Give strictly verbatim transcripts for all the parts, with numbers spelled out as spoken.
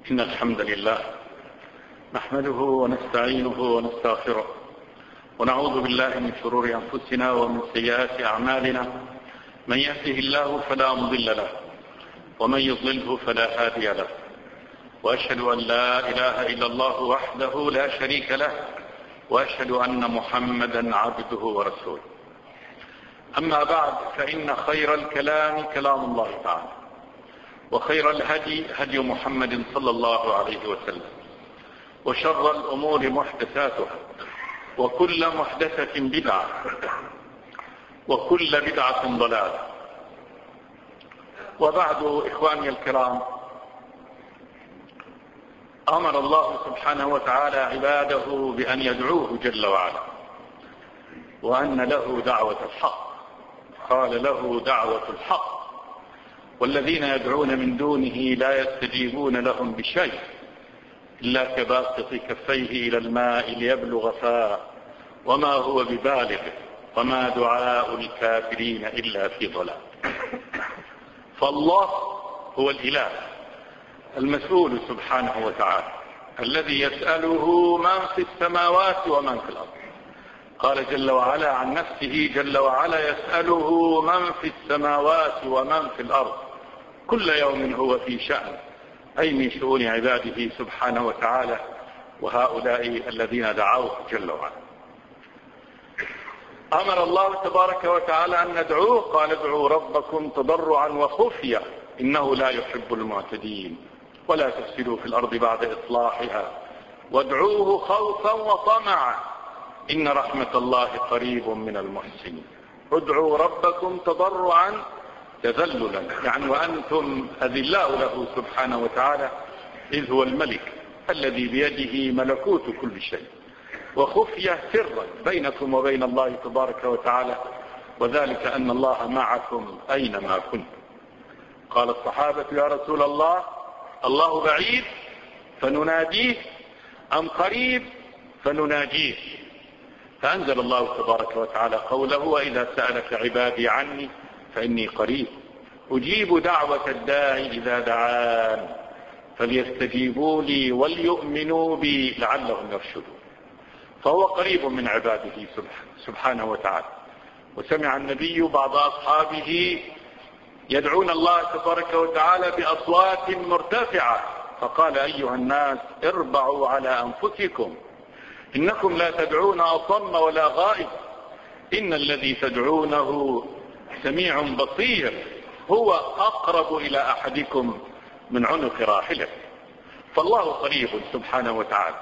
إن الحمد لله نحمده ونستعينه ونستغفره ونعوذ بالله من شرور أنفسنا ومن سيئات أعمالنا. من يهده الله فلا مضل له ومن يضلله فلا هادي له، وأشهد أن لا إله إلا الله وحده لا شريك له، وأشهد أن محمدا عبده ورسوله. أما بعد، فإن خير الكلام كلام الله تعالى، وخير الهدي هدي محمد صلى الله عليه وسلم، وشر الأمور محدثاتها، وكل محدثة بدعة، وكل بدعة ضلالة. وبعد، إخواني الكرام، أمر الله سبحانه وتعالى عباده بأن يدعوه جل وعلا، وأن له دعوة الحق. قال له دعوة الحق، والذين يدعون من دونه لا يستجيبون لهم بشيء إلا كباسط كفيه إلى الماء ليبلغ فاه وما هو ببالغه وما دعاء الكافرين إلا في ضلال. فالله هو الإله المسؤول سبحانه وتعالى، الذي يسأله من في السماوات ومن في الأرض. قال جل وعلا عن نفسه جل وعلا: يسأله من في السماوات ومن في الأرض كل يوم هو في شأن، أي من شؤون عباده سبحانه وتعالى، وهؤلاء الذين دعوه جل وعلا. أمر الله تبارك وتعالى أن ندعوه، قال: ادعوا ربكم تضرعا وخفية إنه لا يحب المعتدين ولا تفسدوا في الأرض بعد إصلاحها وادعوه خوفا وطمعا إن رحمة الله قريب من المحسنين. ادعوا ربكم تضرعا تذللا، يعني وأنتم أذلاء له سبحانه وتعالى، إذ هو الملك الذي بيده ملكوت كل شيء، وخفية سرا بينكم وبين الله تبارك وتعالى، وذلك أن الله معكم أينما كنتم. قال الصحابة: يا رسول الله، الله بعيد فنناديه أم قريب فنناجيه؟ فأنزل الله تبارك وتعالى قوله: وإذا سألك عبادي عني فإني قريب أجيب دعوة الداعي إذا دعان فليستجيبوا لي وليؤمنوا بي لعلهم يرشدون. فهو قريب من عباده سبحانه وتعالى. وسمع النبي بعض أصحابه يدعون الله تبارك وتعالى بأصوات مرتفعة، فقال: أيها الناس، اربعوا على أنفسكم، إنكم لا تدعون أصم ولا غائب، إن الذي تدعونه سميع بصير، هو أقرب إلى أحدكم من عنق راحلته. فالله قريب سبحانه وتعالى،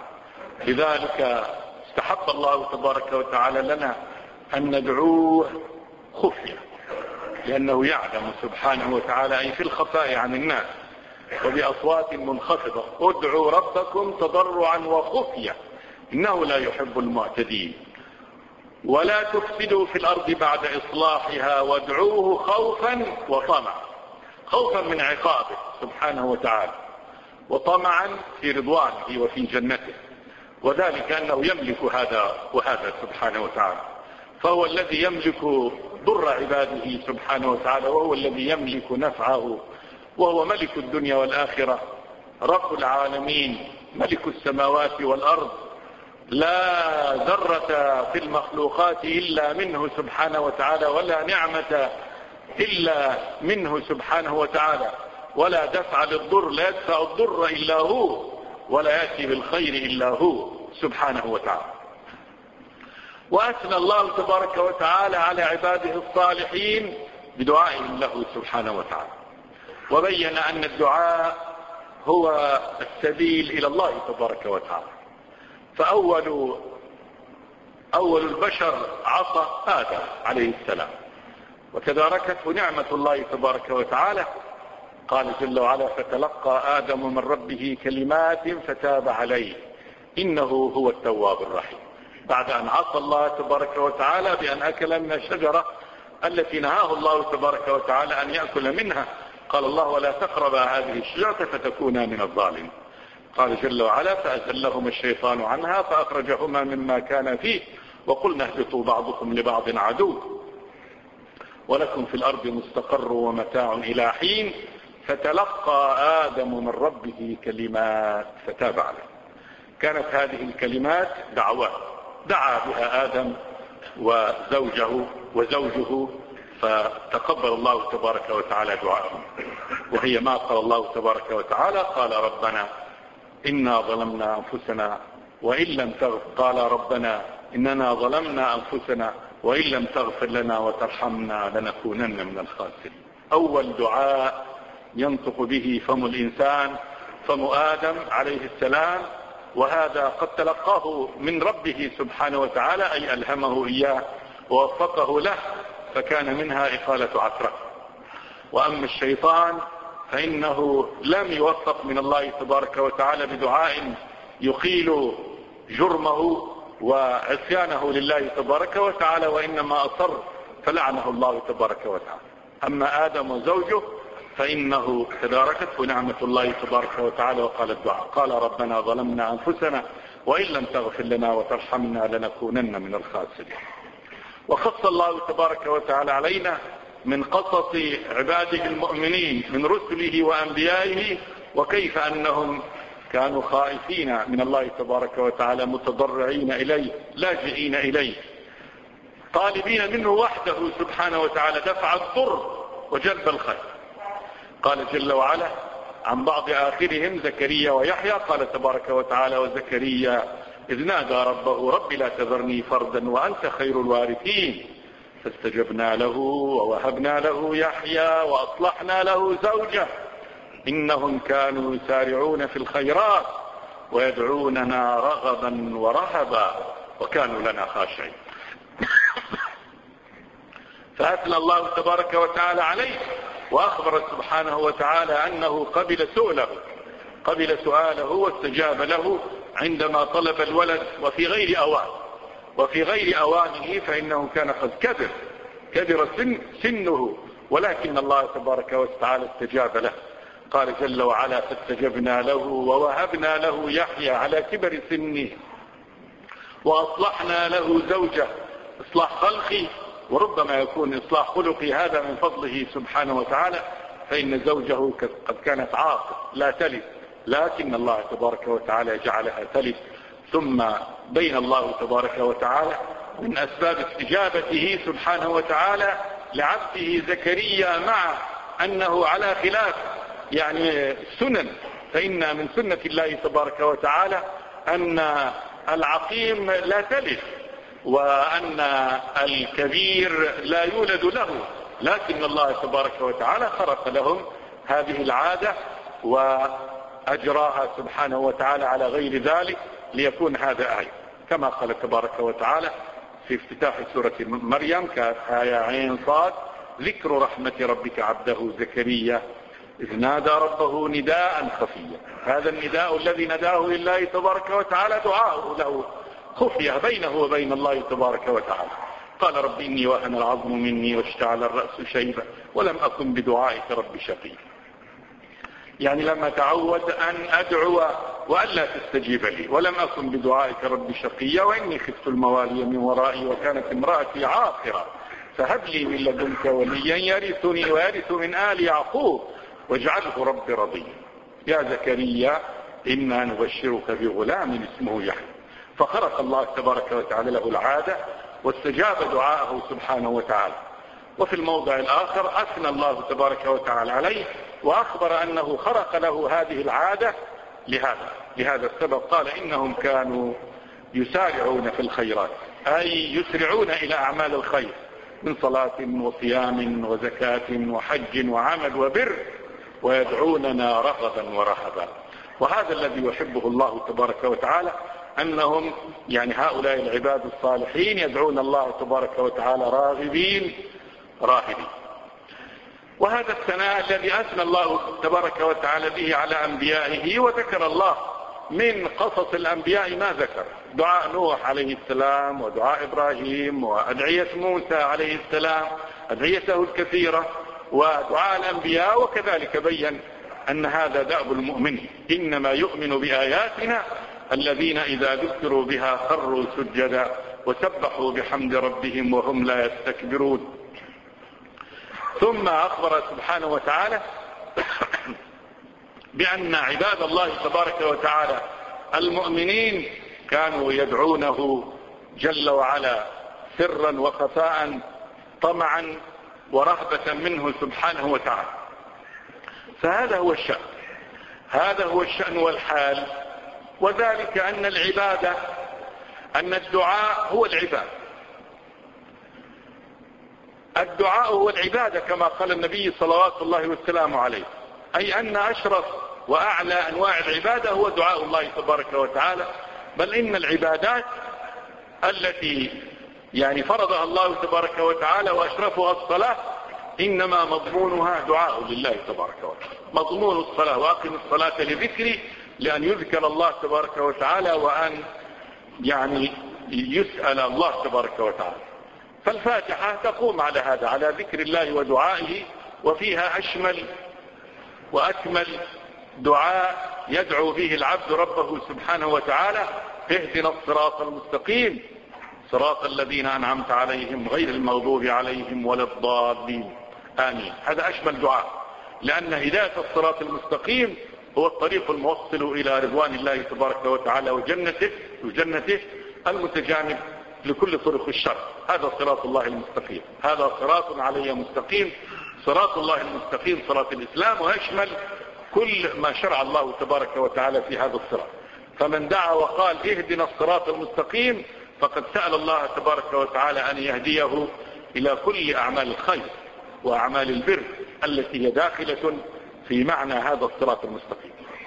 لذلك استحب الله تبارك وتعالى لنا أن ندعوه خفية، لأنه يعلم سبحانه وتعالى أي في الخفاء عن الناس، وبأصوات منخفضة: ادعوا ربكم تضرعا وخفية إنه لا يحب المعتدين ولا تفسدوا في الأرض بعد إصلاحها وادعوه خوفا وطمعا. خوفا من عقابه سبحانه وتعالى، وطمعا في رضوانه وفي جنته، وذلك أنه يملك هذا وهذا سبحانه وتعالى. فهو الذي يملك ضر عباده سبحانه وتعالى، وهو الذي يملك نفعه، وهو ملك الدنيا والآخرة، رب العالمين، ملك السماوات والأرض، لا ذرة في المخلوقات إلا منه سبحانه وتعالى، ولا نعمة إلا منه سبحانه وتعالى، ولا دفع للضر، لا يدفع الضر إلا هو، ولا يأتي بالخير إلا هو سبحانه وتعالى. وأثنى الله تبارك وتعالى على عباده الصالحين بدعائهم له سبحانه وتعالى، وبين أن الدعاء هو السبيل إلى الله تبارك وتعالى. فأول أول البشر عصى آدم عليه السلام، وتداركته نعمة الله تبارك وتعالى. قال جل وعلا: فتلقى آدم من ربه كلمات فتاب عليه إنه هو التواب الرحيم. بعد أن عصى الله تبارك وتعالى بأن أكل من الشجرة التي نهاه الله تبارك وتعالى أن يأكل منها، قال الله: ولا تقربا هذه الشجرة فتكونا من الظالمين. قال جل وعلا: فأزلهما الشيطان عنها فأخرجهما مما كان فيه وقلنا اهبطوا بعضكم لبعض عدو ولكم في الأرض مستقر ومتاع إلى حين فتلقى آدم من ربه كلمات فتاب عليه. كانت هذه الكلمات دعوة دعا بها آدم وزوجه وزوجه فتقبل الله تبارك وتعالى دعاءهم. وهي ما قال الله تبارك وتعالى قال ربنا إنا ظلمنا أنفسنا وإن لم تغفر قال ربنا إننا ظلمنا أنفسنا وإن لم تغفر لنا وترحمنا لنكونن من الخاسرين. أول دعاء ينطق به فم الإنسان فم آدم عليه السلام، وهذا قد تلقاه من ربه سبحانه وتعالى، أي ألهمه إياه ووفقه له، فكان منها إقالة عثرة. وأما الشيطان فإنه لم يوفق من الله تبارك وتعالى بدعاء يقيل جرمه وعصيانه لله تبارك وتعالى، وإنما أصر فلعنه الله تبارك وتعالى. أما آدم وزوجه فإنه تداركته نعمة الله تبارك وتعالى وقال الدعاء قال ربنا ظلمنا أنفسنا وإن لم تغفر لنا وترحمنا لنكونن من الخاسرين. وخص الله تبارك وتعالى علينا من قصص عباده المؤمنين من رسله وأنبيائه، وكيف أنهم كانوا خائفين من الله تبارك وتعالى متضرعين إليه لاجئين إليه طالبين منه وحده سبحانه وتعالى دفع الضر وجلب الخير. قال جل وعلا عن بعض آخرهم زكريا ويحيى قال تبارك وتعالى وزكريا إذ نادى ربه رب لا تذرني فردا وأنت خير الوارثين فاستجبنا له ووهبنا له يحيى وأصلحنا له زوجه إنهم كانوا يسارعون في الخيرات ويدعوننا رغبا ورهبا وكانوا لنا خاشعين. فأثنى الله تبارك وتعالى عليه وأخبر سبحانه وتعالى أنه قبل سؤله قبل سؤاله واستجاب له عندما طلب الولد وفي غير أوان وفي غير أوانه، فإنه كان قد كبر كبر سن سنه، ولكن الله تبارك وتعالى استجاب له. قال جل وعلا فاستجبنا له ووهبنا له يحيى على كبر سنه وأصلحنا له زوجه. إصلاح خلقي وربما يكون إصلاح خلقي، هذا من فضله سبحانه وتعالى، فإن زوجه قد كانت عاقل لا تلد، لكن الله تبارك وتعالى جعلها تلد. ثم بين الله تبارك وتعالى من أسباب استجابته سبحانه وتعالى لعبده زكريا مع أنه على خلاف يعني سنن، فإن من سنة الله تبارك وتعالى أن العقيم لا تلد وأن الكبير لا يولد له، لكن الله تبارك وتعالى خرق لهم هذه العادة وأجراها سبحانه وتعالى على غير ذلك ليكون هذا آية، كما قال تبارك وتعالى في افتتاح سورة مريم كافها يا عين صاد ذكر رحمة ربك عبده زكريا إذ نادى ربه نداء خفيا. هذا النداء الذي نداه لله تبارك وتعالى دعاءه له خفية بينه وبين الله تبارك وتعالى. قال رب إني وهن العظم مني واشتعل الرأس شيبا ولم أكن بدعائك رب شقيا. يعني لما تعود أن أدعو وألا تستجيب لي، ولم أكن بدعائك رب شقيا وإني خفت الموالي من ورائي وكانت امرأتي عاقرة فهب لي من لدنك وليا يرثني ويرث من آل يعقوب واجعله رب رضيا. يا زكريا إنا نبشرك بغلام اسمه يحيى. فخرق الله تبارك وتعالى له العادة واستجاب دعاءه سبحانه وتعالى. وفي الموضع الآخر أثنى الله تبارك وتعالى عليه وأخبر أنه خرق له هذه العادة لهذا لهذا السبب. قال إنهم كانوا يسارعون في الخيرات، أي يسرعون إلى أعمال الخير من صلاة وصيام وزكاة وحج وعمل وبر ويدعوننا رغبا ورهبا. وهذا الذي يحبه الله تبارك وتعالى، أنهم يعني هؤلاء العباد الصالحين يدعون الله تبارك وتعالى راغبين راهبين. وهذا الثناء الذي أثنى الله تبارك وتعالى به على أنبيائه، وذكر الله من قصص الأنبياء ما ذكر دعاء نوح عليه السلام ودعاء إبراهيم وأدعية موسى عليه السلام أدعيته الكثيرة ودعاء الأنبياء، وكذلك بين أن هذا دأب المؤمنين إنما يؤمن بآياتنا الذين إذا ذكروا بها خروا سجدا وسبحوا بحمد ربهم وهم لا يستكبرون. ثم أخبر سبحانه وتعالى بأن عباد الله تبارك وتعالى المؤمنين كانوا يدعونه جل وعلا سرا وخفاء طمعا ورهبة منه سبحانه وتعالى. فهذا هو الشأن، هذا هو الشأن والحال. وذلك أن العبادة، أن الدعاء هو العبادة، الدعاء هو العبادة كما قال النبي صلوات الله والسلام عليه، أي أن أشرف وأعلى أنواع العبادة هو دعاء الله تبارك وتعالى. بل إن العبادات التي يعني فرضها الله تبارك وتعالى وأشرفها الصلاة إنما مضمونها دعاء لله تبارك وتعالى. مضمون الصلاة وأقم الصلاة لذكري، لأن يذكر الله تبارك وتعالى وأن يعني يسأل الله تبارك وتعالى. فالفاتحة تقوم على هذا، على ذكر الله ودعائه، وفيها أشمل وأكمل دعاء يدعو به العبد ربه سبحانه وتعالى: اهدنا الصراط المستقيم صراط الذين أنعمت عليهم غير المغضوب عليهم ولا الضالين آمين. هذا أشمل دعاء، لأن هداية الصراط المستقيم هو الطريق الموصل إلى رضوان الله تبارك وتعالى وجنته وجنته المتجانب لكل طرق الشر. هذا صراط الله المستقيم، هذا صراط علي مستقيم. صراط الله المستقيم صراط الإسلام، ويشمل كل ما شرع الله تبارك وتعالى في هذا الصراط. فمن دعا وقال اهدنا الصراط المستقيم فقد سأل الله تبارك وتعالى أن يهديه إلى كل أعمال الخير وأعمال البر التي هي داخلة في معنى هذا الصراط المستقيم.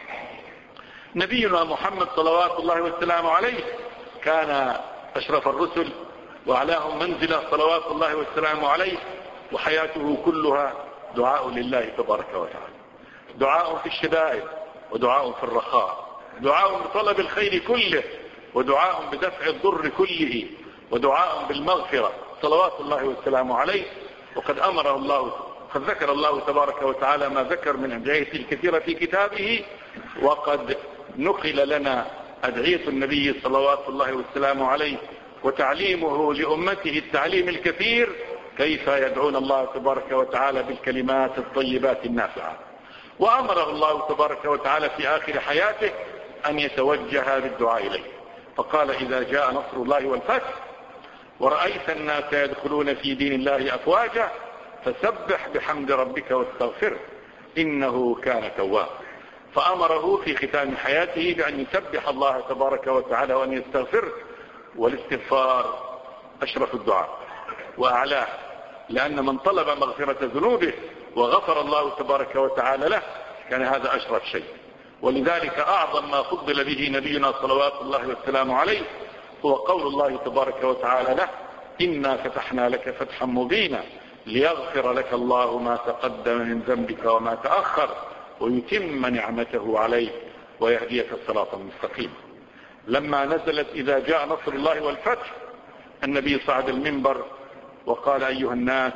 نبينا محمد صلوات الله والسلام عليه كان أشرف الرسل وأعلاهم منزلة صلوات الله والسلام عليه، وحياته كلها دعاء لله تبارك وتعالى، دعاء في الشدائد ودعاء في الرخاء، دعاء بطلب الخير كله ودعاء بدفع الضر كله ودعاء بالمغفرة صلوات الله والسلام عليه. وقد أمره الله، قد ذكر الله تبارك وتعالى ما ذكر من أدعية الكثيرة في كتابه، وقد نقل لنا أدعية النبي صلوات الله والسلام عليه وتعليمه لأمته التعليم الكثير كيف يدعون الله تبارك وتعالى بالكلمات الطيبات النافعة. وأمره الله تبارك وتعالى في آخر حياته أن يتوجه بالدعاء إليه، فقال: إذا جاء نصر الله والفتح ورأيت الناس يدخلون في دين الله أفواجا فسبح بحمد ربك واستغفره إنه كان توابا. فأمره في ختام حياته بأن يسبح الله تبارك وتعالى وأن يستغفره، والاستغفار أشرف الدعاء وأعلاه، لأن من طلب مغفرة ذنوبه وغفر الله تبارك وتعالى له كان هذا أشرف شيء. ولذلك أعظم ما فضل به نبينا صلوات الله والسلام عليه هو قول الله تبارك وتعالى له: إنا فتحنا لك فتحا مبينا ليغفر لك الله ما تقدم من ذنبك وما تأخر ويتم نعمته عليك ويهديك الصراط المستقيم. لما نزلت إذا جاء نصر الله والفتح النبي صعد المنبر وقال: أيها الناس،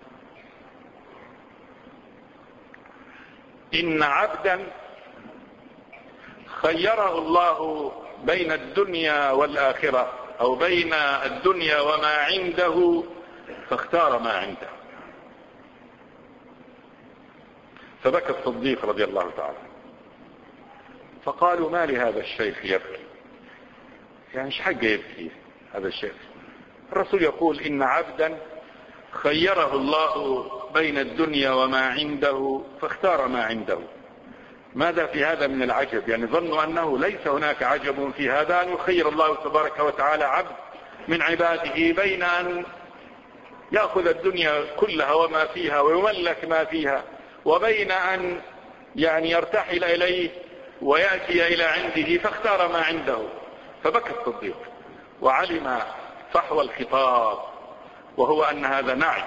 إن عبدا خيره الله بين الدنيا والآخرة أو بين الدنيا وما عنده فاختار ما عنده. فبكى الصديق رضي الله تعالى، فقالوا: ما لهذا الشيخ يبكي؟ يعني ايش حقه يبكي هذا الشيخ؟ الرسول يقول: إن عبدا خيره الله بين الدنيا وما عنده فاختار ما عنده. ماذا في هذا من العجب؟ يعني ظنوا أنه ليس هناك عجب في هذا، أن يخير الله تبارك وتعالى عبد من عباده بين أن يأخذ الدنيا كلها وما فيها ويملك ما فيها، وبين أن يعني يرتحل إليه ويأتي إلى عنده فاختار ما عنده. فبكى الصديق وعلم فحوى الخطاب، وهو أن هذا نعي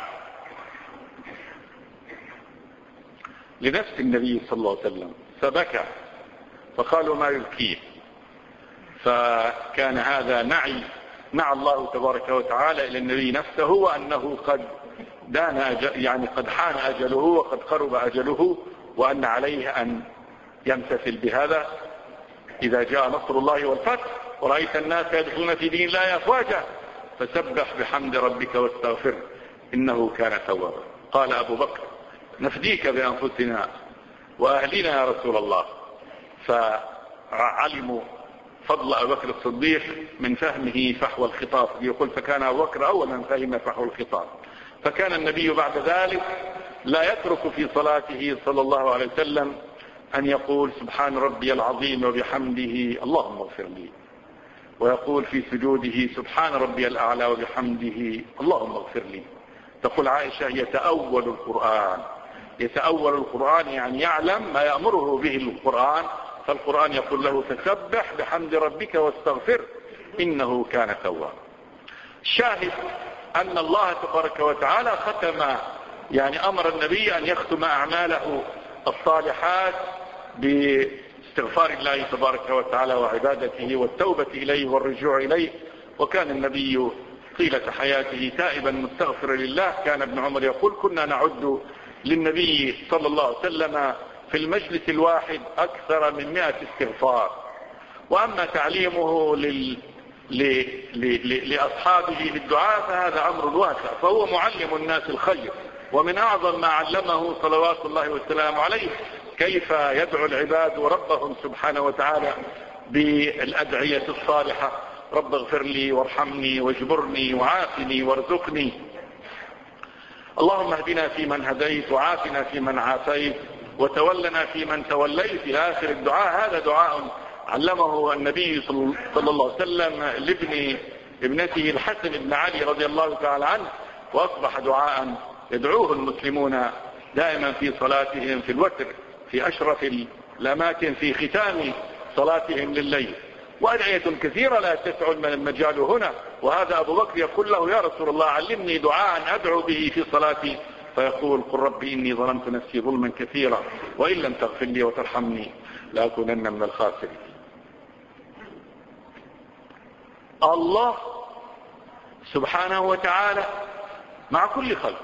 لنفس النبي صلى الله عليه وسلم، فبكى. فقالوا: ما يبكيه؟ فكان هذا نعي نعى الله تبارك وتعالى إلى النبي نفسه، وأنه قد دان أجل، يعني قد حان أجله وقد قرب أجله، وأن عليه أن يمتثل بهذا: إذا جاء نصر الله والفتح ورأيت الناس يدخلون في دين الله أفواجا فسبح بحمد ربك واستغفره إنه كان توابا. قال أبو بكر: نفديك بأنفسنا وأهلنا يا رسول الله. فعلموا فضل أبي بكر الصديق من فهمه فحوى الخطاب، يقول فكان أبو بكر أول من فهم فحوى الخطاب. فكان النبي بعد ذلك لا يترك في صلاته صلى الله عليه وسلم أن يقول سبحان ربي العظيم وبحمده اللهم اغفر لي، ويقول في سجوده سبحان ربي الأعلى وبحمده اللهم اغفر لي. تقول عائشة يتأول القرآن، يتأول القرآن يعني يعلم ما يأمره به القرآن، فالقرآن يقول له تسبح بحمد ربك واستغفر إنه كان توابا. شاهد أن الله تبارك وتعالى ختم، يعني أمر النبي أن يختم أعماله الصالحات باستغفار الله تبارك وتعالى وعبادته والتوبة إليه والرجوع إليه. وكان النبي طيلة حياته تائبا مستغفرا لله. كان ابن عمر يقول كنا نعد للنبي صلى الله عليه وسلم في المجلس الواحد أكثر من مئة استغفار. وأما تعليمه لل... ل... ل... ل... لأصحابه للدعاء فهذا أمر واسع، فهو معلم الناس الخير. ومن أعظم ما علمه صلوات الله والسلام عليه كيف يدعو العباد ربهم سبحانه وتعالى بالأدعية الصالحة: رب اغفر لي وارحمني واجبرني وعافني وارزقني، اللهم اهدنا فيمن هديت وعافنا فيمن عافيت وتولنا فيمن توليت إلى آخر الدعاء. هذا دعاء علمه النبي صلى الله عليه وسلم لابن ابنته الحسن بن علي رضي الله تعالى عنه، وأصبح دعاء يدعوه المسلمون دائما في صلاتهم في الوتر في أشرف الأماكن في ختام صلاتهم لليل. وأدعية كثيرة لا تسع المجال هنا. وهذا أبو بكر يقول له يا رسول الله علمني دعاء أدعو به في صلاتي، فيقول قل ربي إني ظلمت نفسي ظلما كثيرا وإن لم تغفر لي وترحمني لأكونن من الخاسرين. الله سبحانه وتعالى مع كل خلق،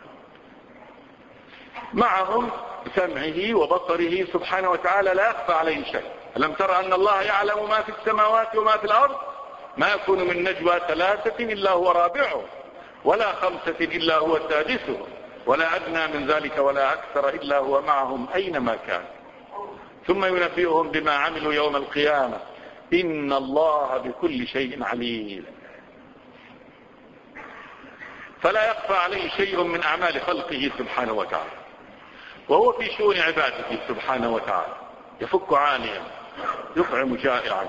معهم سمعه وبصره سبحانه وتعالى لا يخفى عليه شيء. ألم تر أن الله يعلم ما في السماوات وما في الأرض؟ ما يكون من نجوى ثلاثة إلا هو رابعهم ولا خمسة إلا هو سادسهم ولا أدنى من ذلك ولا أكثر إلا هو معهم أينما كان، ثم ينبئهم بما عملوا يوم القيامة إن الله بكل شيء عليم. فلا يخفى عليه شيء من أعمال خلقه سبحانه وتعالى، وهو في شؤون عباده سبحانه وتعالى، يفك عانيا، يطعم جائعا،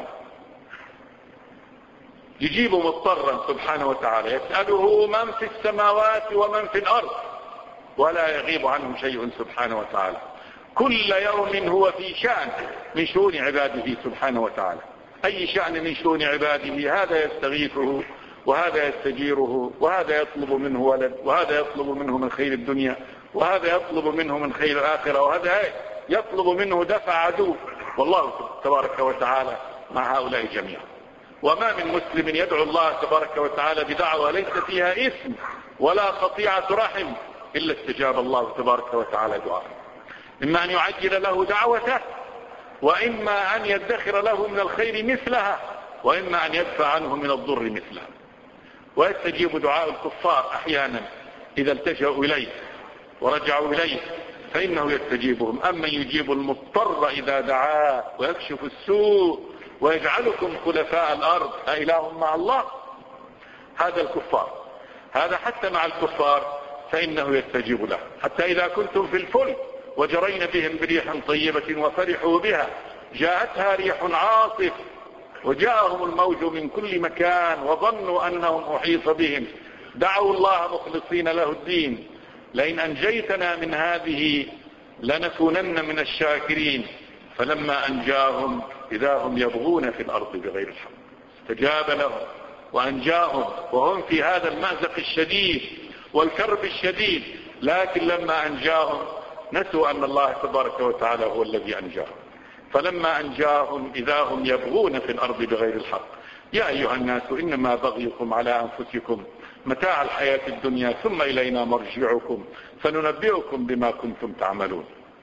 يجيب مضطرا سبحانه وتعالى، يسأله من في السماوات ومن في الأرض ولا يغيب عنه شيء سبحانه وتعالى. كل يوم هو في شأن من شؤون عباده سبحانه وتعالى. أي شأن من شؤون عباده، هذا يستغيثه وهذا يستجيره، وهذا يطلب منه ولد، وهذا يطلب منه من خير الدنيا، وهذا يطلب منه من خير الآخرة، وهذا يطلب منه دفع عدو. والله تبارك وتعالى مع هؤلاء جميعا. وما من مسلم يدعو الله تبارك وتعالى بدعوة ليس فيها إثم ولا قطيعة رحم إلا استجاب الله تبارك وتعالى دعاءه، إما أن يعجل له دعوته، وإما أن يدخر له من الخير مثلها، وإما أن يدفع عنه من الضر مثلها. ويستجيب دعاء الكفار أحيانا إذا التجأوا إليه ورجعوا إليه فإنه يستجيبهم. أما يجيب المضطر إذا دعاه ويكشف السوء ويجعلكم خلفاء الأرض أإله مع الله؟ هذا الكفار. هذا حتى مع الكفار فإنه يستجيب له. حتى إذا كنتم في الفلك وجرين بهم بريح طيبة وفرحوا بها جاءتها ريح عاصف وجاءهم الموج من كل مكان وظنوا أنهم أحيط بهم دعوا الله مخلصين له الدين لئن أنجيتنا من هذه لنكونن من الشاكرين فلما أنجاهم إذا هم يبغون في الأرض بغير الحق استجاب لهم وأنجاهم وهم في هذا المأزق الشديد والكرب الشديد. لكن لما أنجاهم نسوا أن الله تبارك وتعالى هو الذي أنجاهم، فلما أنجاهم إذا هم يبغون في الأرض بغير الحق. يا أيها الناس إنما بغيكم على أنفسكم متاع الحياة الدنيا ثم إلينا مرجعكم فننبئكم بما كنتم تعملون.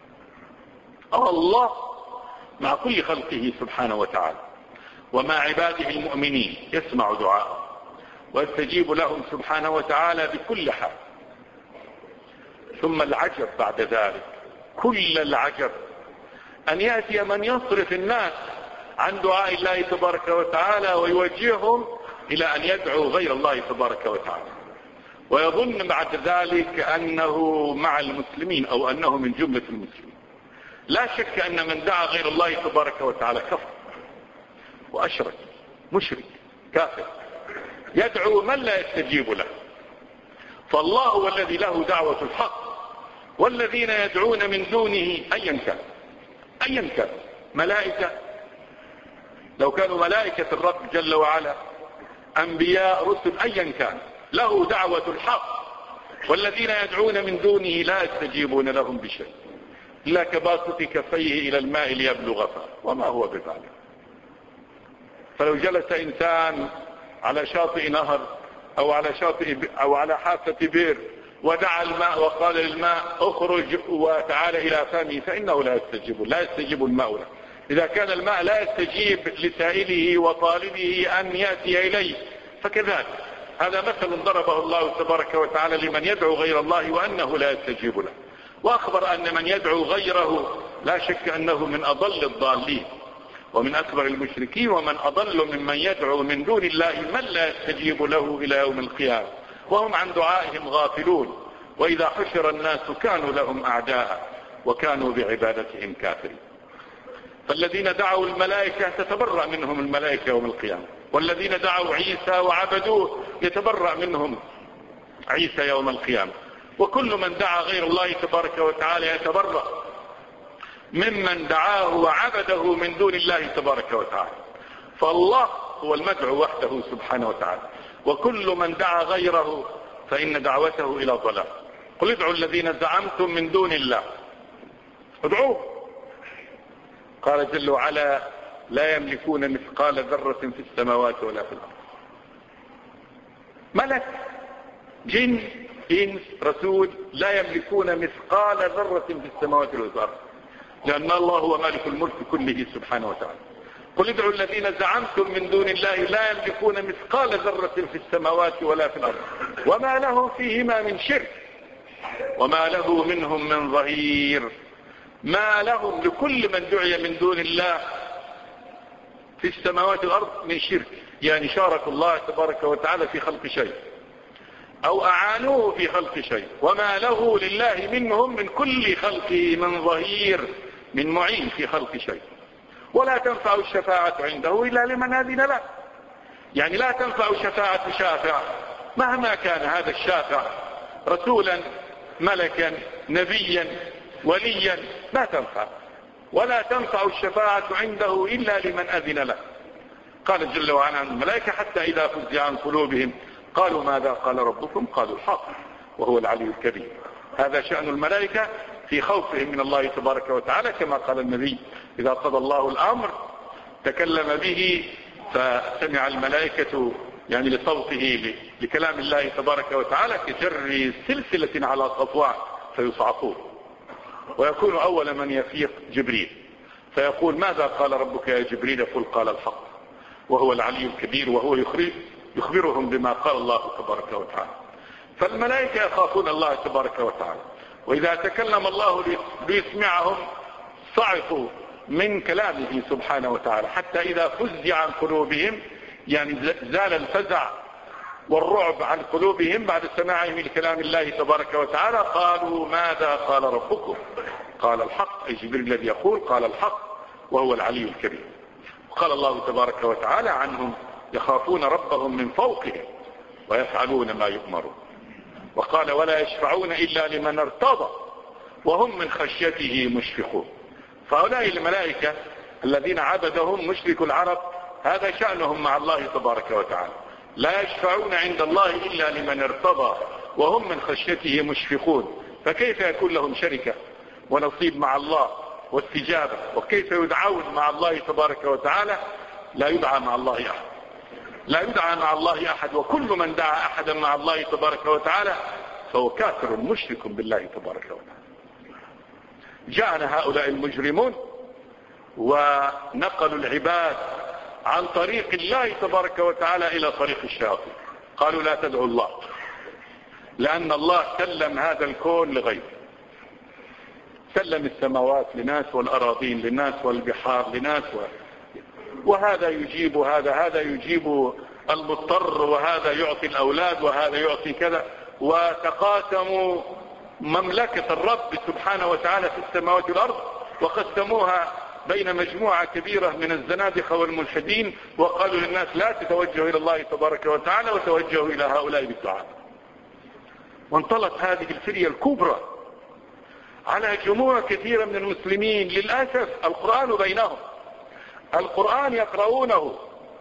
الله مع كل خلقه سبحانه وتعالى ومع عباده المؤمنين يسمع دعاءهم ويستجيب لهم سبحانه وتعالى بكل حال. ثم العجب بعد ذلك، كل العجب أن يأتي من يصرف الناس عن دعاء الله تبارك وتعالى ويوجههم إلى أن يدعوا غير الله تبارك وتعالى، ويظن بعد ذلك أنه مع المسلمين أو أنه من جملة المسلمين. لا شك أن من دعا غير الله تبارك وتعالى كفر وأشرك مشرك كافر، يدعو من لا يستجيب له. فالله هو الذي له دعوة الحق، والذين يدعون من دونه أيا كان أيا كان ملائكة، لو كانوا ملائكة الرب جل وعلا، أنبياء رسل، أيا كان له دعوة الحق، والذين يدعون من دونه لا يستجيبون لهم بشيء إلا كباسط كفيه إلى الماء ليبلغ فاه، وما هو بذلك. فلو جلس إنسان على شاطئ نهر أو على شاطئ أو على حافة بئر ودعا الماء وقال للماء اخرج وتعال إلى فمه، فإنه لا يستجيب لا يستجيب الماء له. إذا كان الماء لا يستجيب لسائله وطالبه أن يأتي إليه، فكذلك هذا مثل ضربه الله تبارك وتعالى لمن يدعو غير الله وأنه لا يستجيب له. وأخبر أن من يدعو غيره لا شك أنه من أضل الضالين ومن أكبر المشركين، ومن أضل ممن يدعو من دون الله من لا يستجيب له إلى يوم القيامة وهم عن دعائهم غافلون. وإذا حشر الناس كانوا لهم أعداء وكانوا بعبادتهم كافرين. فالذين دعوا الملائكة تتبرأ منهم الملائكة يوم القيامة، والذين دعوا عيسى وعبدوه يتبرأ منهم عيسى يوم القيامة. وكل من دعا غير الله تبارك وتعالى يتبرأ ممن دعاه وعبده من دون الله تبارك وتعالى. فالله هو المدعو وحده سبحانه وتعالى، وكل من دعا غيره فإن دعوته إلى ضلال. قل ادعوا الذين زعمتم من دون الله ادعوه. قال جل وعلا لا يملكون مثقال ذرة في السماوات ولا في الأرض. ملك، جن، إنس، رسول، لا يملكون مثقال ذرة في السماوات ولا في الأرض، لأن الله هو مالك الملك كله سبحانه وتعالى. قل ادعوا الذين زعمتم من دون الله لا يملكون مثقال ذرة في السماوات ولا في الأرض وما لهم فيهما من شرك وما له منهم من ظهير. ما لهم لكل من دعي من دون الله في السماوات والأرض من شرك، يعني شاركوا الله تبارك وتعالى في خلق شيء أو أعانوه في خلق شيء، وما له لله منهم من كل خلقه من ظهير، من معين في خلق شيء. ولا تنفع الشفاعة عنده إلا لمن أذن له، يعني لا تنفع شفاعة شافع مهما كان هذا الشافع رسولا ملكا نبيا وليا، لا تنفع. ولا تنفع الشفاعة عنده إلا لمن أذن له. قال جل وعلا عن الملائكة حتى إذا فزع عن قلوبهم قالوا ماذا قال ربكم قالوا الحق وهو العلي الكبير. هذا شأن الملائكة في خوفهم من الله تبارك وتعالى، كما قال النبي إذا قضى الله الأمر تكلم به فسمع الملائكة يعني لصوته لكلام الله تبارك وتعالى كجر سلسلة على صفوان فيصعقون، ويكون أول من يفيق جبريل فيقول ماذا قال ربك يا جبريل؟ يقول قال الحق وهو العلي الكبير، وهو يخبرهم بما قال الله تبارك وتعالى. فالملائكة يخافون الله تبارك وتعالى، وإذا تكلم الله ليسمعهم صعقوا من كلامه سبحانه وتعالى حتى إذا فزع عن قلوبهم، يعني زال الفزع والرعب عن قلوبهم بعد سماعهم لكلام الله تبارك وتعالى قالوا ماذا قال ربكم؟ قال الحق، أي جبريل الذي يقول قال الحق وهو العلي الكبير. وقال الله تبارك وتعالى عنهم يخافون ربهم من فوقهم ويفعلون ما يؤمرون. وقال ولا يشفعون إلا لمن ارتضى وهم من خشيته مشفقون. فهؤلاء الملائكة الذين عبدهم مشرك العرب هذا شأنهم مع الله تبارك وتعالى، لا يشفعون عند الله إلا لمن ارتضى وهم من خشيته مشفقون. فكيف يكون لهم شركة ونصيب مع الله واستجابة؟ وكيف يدعون مع الله تبارك وتعالى؟ لا يدعى مع الله أحد، لا يدعى مع الله أحد. وكل من دعا أحدا مع الله تبارك وتعالى فهو كافر مشرك بالله تبارك وتعالى. جاءنا هؤلاء المجرمون ونقلوا العباد عن طريق الله تبارك وتعالى إلى طريق الشياطين. قالوا لا تدعوا الله لأن الله سلم هذا الكون لغيره، سلم السماوات لناس والأراضين لناس والبحار لناس و... وهذا يجيب هذا هذا يجيب المضطر وهذا يعطي الأولاد وهذا يعطي كذا، وتقاسموا مملكة الرب سبحانه وتعالى في السماوات والأرض وقسموها بين مجموعة كبيرة من الزنادقة والملحدين، وقالوا للناس لا تتوجهوا إلى الله تبارك وتعالى وتوجهوا إلى هؤلاء بالدعاء. وانطلت هذه الفرية الكبرى على جموع كثيرة من المسلمين. للأسف القرآن بينهم، القرآن يقرؤونه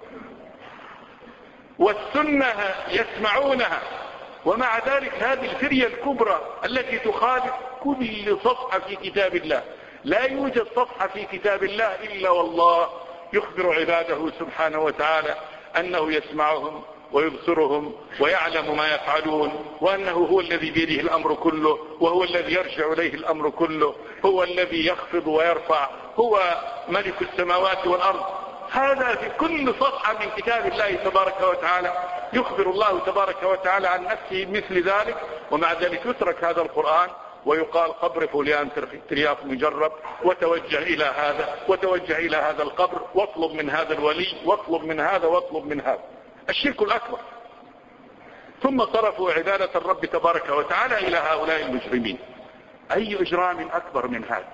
والسنة يسمعونها، ومع ذلك هذه الفرية الكبرى التي تخالف كل صفحة في كتاب الله. لا يوجد صفحة في كتاب الله إلا والله يخبر عباده سبحانه وتعالى أنه يسمعهم ويبصرهم ويعلم ما يفعلون، وأنه هو الذي بيده الأمر كله، وهو الذي يرجع إليه الأمر كله، هو الذي يخفض ويرفع، هو ملك السماوات والأرض. هذا في كل صفحة من كتاب الله تبارك وتعالى يخبر الله تبارك وتعالى عن نفسه مثل ذلك. ومع ذلك يترك هذا القرآن ويقال قبر فلان ترياق مجرب، وتوجه إلى هذا وتوجه إلى هذا القبر واطلب من هذا الولي واطلب من هذا واطلب من هذا. الشرك الأكبر. ثم صرفوا عبادة الرب تبارك وتعالى إلى هؤلاء المجرمين. أي إجرام أكبر من هذا؟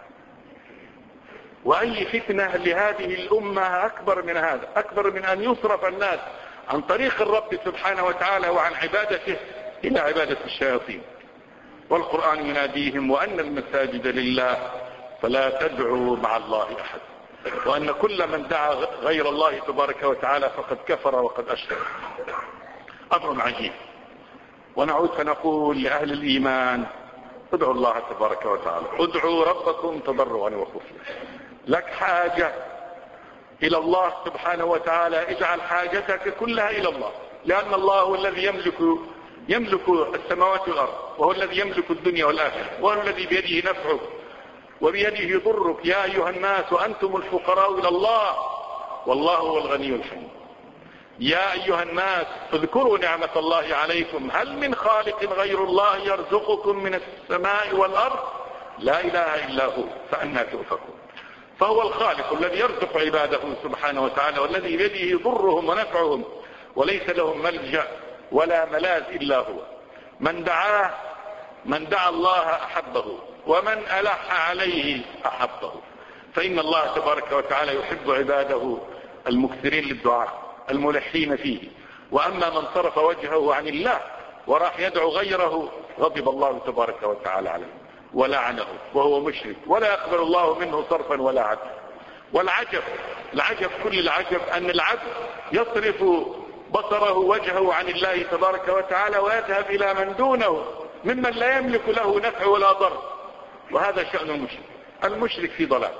وأي فتنة لهذه الأمة أكبر من هذا؟ أكبر من أن يصرف الناس عن طريق الرب سبحانه وتعالى وعن عبادته إلى عبادة الشياطين. والقرآن يناديهم وأن المساجد لله فلا تدعوا مع الله أحد، وأن كل من دعا غير الله تبارك وتعالى فقد كفر وقد أشرك. أمر عجيب. ونعود فنقول لأهل الإيمان ادعوا الله تبارك وتعالى، ادعوا ربكم تضرعا وخفيا. لك حاجة إلى الله سبحانه وتعالى، اجعل حاجتك كلها إلى الله، لأن الله هو الذي يملك يملك السماوات والأرض، وهو الذي يملك الدنيا والآخرة، وهو الذي بيده نفعك وبيده ضرك. يا أيها الناس وأنتم الفقراء إلى الله والله هو الغني الحميد. يا أيها الناس اذكروا نعمة الله عليكم هل من خالق غير الله يرزقكم من السماء والأرض لا إله إلا هو فأنى تؤفكون. فهو الخالق الذي يرزق عباده سبحانه وتعالى، والذي بيده ضرهم ونفعهم، وليس لهم ملجأ ولا ملاذ إلا هو. من دعاه من دعا الله أحبه، ومن ألح عليه أحبه. فإن الله تبارك وتعالى يحب عباده المكثرين للدعاء الملحين فيه. وأما من صرف وجهه عن الله وراح يدعو غيره غضب الله تبارك وتعالى عليه ولعنه وهو مشرك، ولا يقبل الله منه صرفا ولا عدلا. والعجب العجب كل العجب أن العبد يصرف بصره وجهه عن الله تبارك وتعالى ويذهب إلى من دونه ممن لا يملك له نفع ولا ضر. وهذا شأن المشرك. المشرك في ضلال.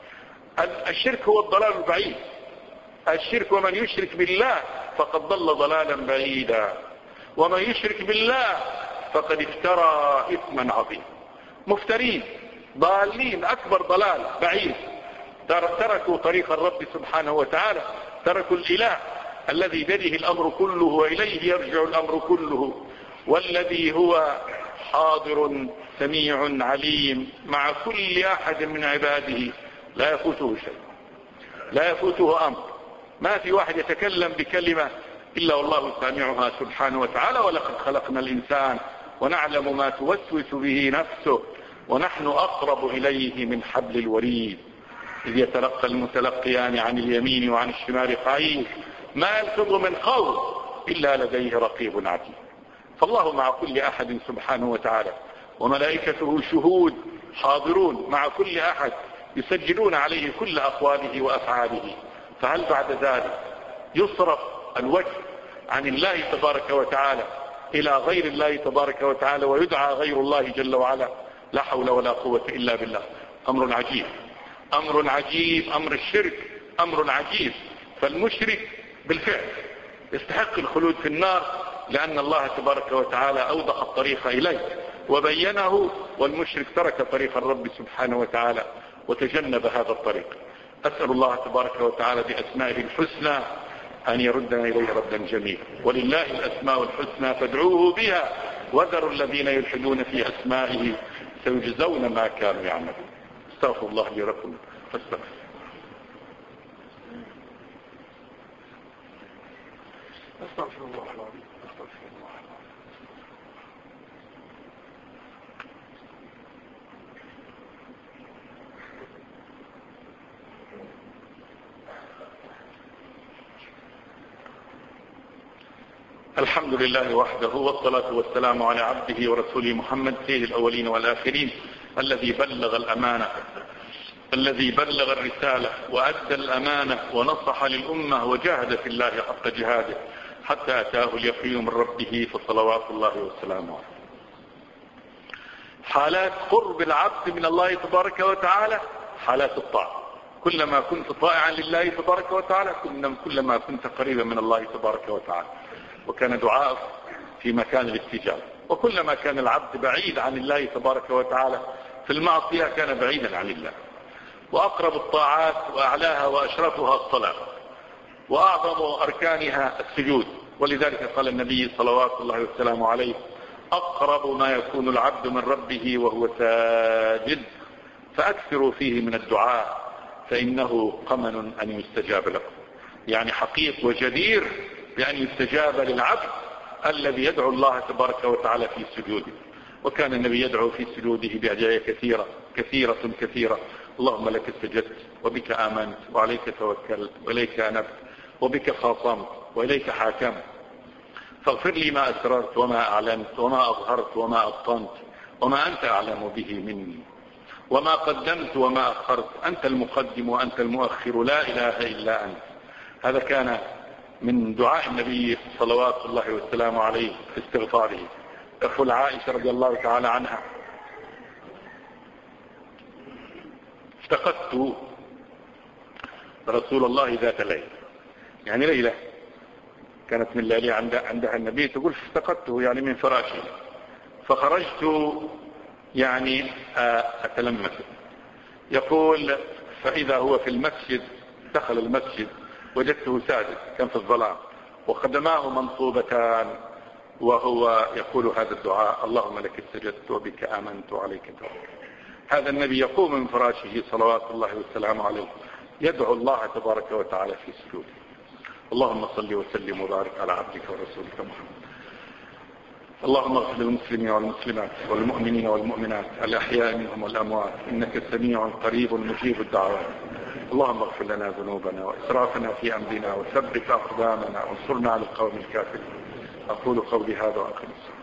الشرك هو الضلال البعيد. الشرك ومن يشرك بالله فقد ضل ضلالا بعيدا، ومن يشرك بالله فقد افترى إثما عظيما. مفترين ضالين أكبر ضلال بعيد، تركوا طريق الرب سبحانه وتعالى، تركوا الإله الذي بيده الأمر كله وإليه يرجع الأمر كله، والذي هو حاضر سميع عليم مع كل أحد من عباده، لا يفوته شيء، لا يفوته أمر. ما في واحد يتكلم بكلمة إلا والله سامعها سبحانه وتعالى. ولقد خلقنا الإنسان ونعلم ما توسوس به نفسه ونحن أقرب إليه من حبل الوريد إذ يتلقى المتلقيان عن اليمين وعن الشمال قعيد ما يلفظ من قول إلا لديه رقيب عتيد. فالله مع كل أحد سبحانه وتعالى، وملائكته شهود حاضرون مع كل أحد يسجلون عليه كل أقواله وأفعاله. فهل بعد ذلك يصرف الوجه عن الله تبارك وتعالى إلى غير الله تبارك وتعالى ويدعى غير الله جل وعلا؟ لا حول ولا قوة إلا بالله. أمر عجيب، أمر عجيب، أمر الشرك أمر عجيب. فالمشرك بالفعل يستحق الخلود في النار، لأن الله تبارك وتعالى أوضح الطريق إليه وبينه، والمشرك ترك طريق الرب سبحانه وتعالى وتجنب هذا الطريق. أسأل الله تبارك وتعالى بأسمائه الحسنى أن يردنا إليه ردا جميلا. ولله الأسماء الحسنى فادعوه بها وذروا الذين يلحدون في أسمائه سيجزون ما كانوا يعملون. استغفر الله لي ولكم فاستغفر. استغفر الله العظيم استغفر الله العظيم. الحمد لله وحده، والصلاة والسلام على عبده ورسوله محمد سيد الأولين والآخرين، الذي بلغ الأمانة الذي بلغ الرسالة وأدى الأمانة ونصح للأمة وجاهد في الله حق جهاده حتى أتاه اليقين من ربه، فصلوات الله وسلامه عليه. حالات قرب العبد من الله تبارك وتعالى حالات الطاعة. كلما كنت طائعا لله تبارك وتعالى كلما كنت قريبا من الله تبارك وتعالى، وكان دعاء في مكان الاستجابة. وكلما كان العبد بعيد عن الله تبارك وتعالى في المعصية كان بعيدا عن الله. وأقرب الطاعات وأعلاها وأشرفها الصلاة، وأعظم أركانها السجود. ولذلك قال النبي صلوات الله وسلامه عليه: أقرب ما يكون العبد من ربه وهو ساجد فأكثروا فيه من الدعاء فإنه قمن أن يستجاب لكم. يعني حقيق وجدير بأن يستجاب للعبد الذي يدعو الله تبارك وتعالى في سجوده. وكان النبي يدعو في سجوده بأدعية كثيرة كثيرة كثيرة: اللهم لك استجدت وبك آمنت وعليك توكلت وإليك أنبت وبك خاصمت وإليك حاكمت، فاغفر لي ما أسررت وما أعلنت وما أظهرت وما أبطنت وما أنت أعلم به مني وما قدمت وما أخرت، أنت المقدم وأنت المؤخر لا إله إلا أنت. هذا كان من دعاء النبي صلوات الله والسلام عليه في استغفاره. يقول عائشة رضي الله تعالى عنها: افتقدت رسول الله ذات ليلة، يعني ليلة كانت من ليالي عندها النبي، تقول افتقدته يعني من فراشي، فخرجت يعني أتلمس. يقول فإذا هو في المسجد، دخل المسجد وجدته ساجد، كان في الظلام وقدماه منصوبتان وهو يقول هذا الدعاء: اللهم لك استجدت وبك آمنت وعليك توكلت. هذا النبي يقوم من فراشه صلوات الله والسلام عليه يدعو الله تبارك وتعالى في سجوده. اللهم صل وسلم وبارك على عبدك ورسولك محمد. اللهم اغفر للمسلمين والمسلمات والمؤمنين والمؤمنات الأحياء منهم والأموات، إنك سميع قريب مجيب الدعوات. اللهم اغفر لنا ذنوبنا وإسرافنا في أمرنا وثبت أقدامنا وانصرنا على القوم الكافرين. أقول قولي هذا وأقم الصلاة.